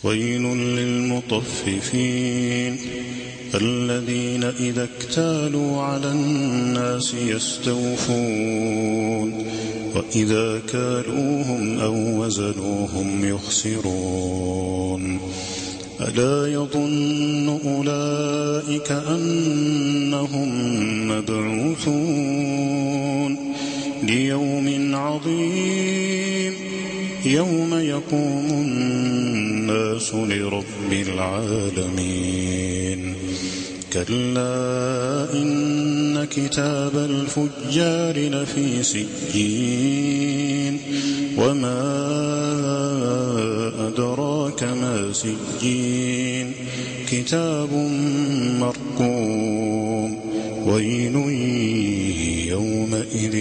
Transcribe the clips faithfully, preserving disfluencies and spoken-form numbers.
ويل للمطففين الذين إذا اكتالوا على الناس يستوفون وإذا كالوهم أو وزنوهم يخسرون ألا يظن أولئك أنهم مبعوثون ليوم عظيم يوم يقوم الناس لرب العالمين كلا إن كتاب الفجار لفي سجين وما أدراك ما سجين كتاب مرقوم ويل يومئذ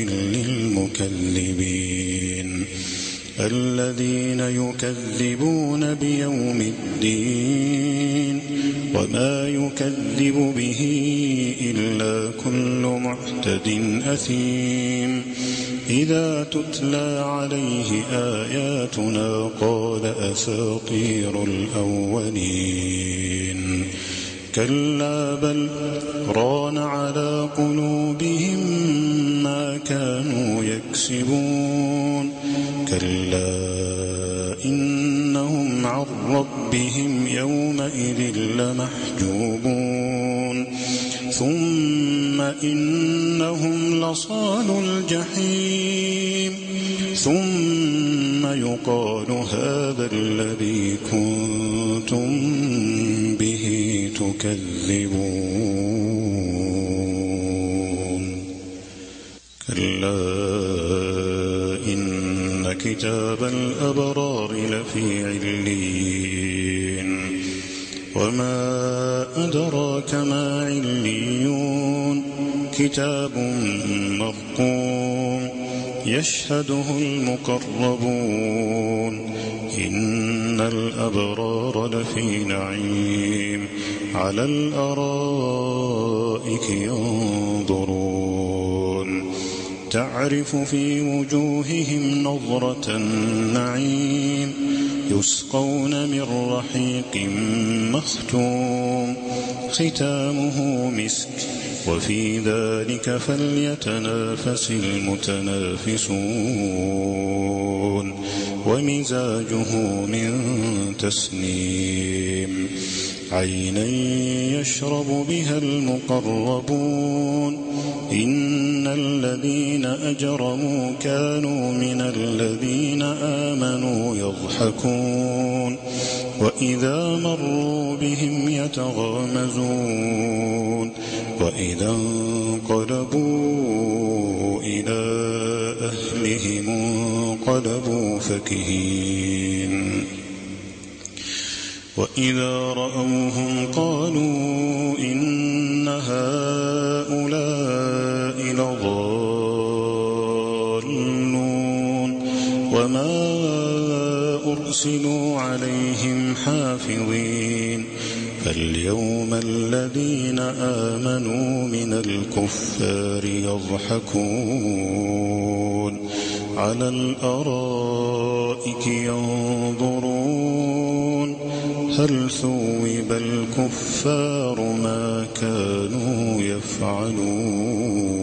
للمكذبين الذين يكذبون بيوم الدين وما يكذب به إلا كل معتد أثيم إذا تتلى عليه آياتنا قال أساطير الأولين كلا بل ران على قلوبهم ما كانوا يكسبون كلا إنهم عن ربهم يومئذ لمحجوبون ثم إنهم لصالو الجحيم ثم يقال هذا الذي كنتم به تكذبون كلا إن كتاب الأبرار لفي عليين وما أدراك ما عليون كتاب مرقوم يشهده المقربون إن الأبرار لفي نعيم على الأرائك ينظرون تعرف في وجوههم نظرة النعيم يسقون من رحيق مختوم ختامه مسك وفي ذلك فليتنافس المتنافسون ومزاجه من تسنيم عينا يشرب بها المقربون إن الذين أجرموا كانوا من الذين آمنوا يضحكون وإذا مروا بهم يتغامزون وإذا انقلبوا إلى أهلهم انقلبوا فكهين وإذا رأوهم قالوا إن هؤلاء لضالون وما أرسلوا عليهم حافظين فاليوم الذين آمنوا من الكفار يضحكون على الأرائك ينظرون هل ثوب الكفار ما كانوا يفعلون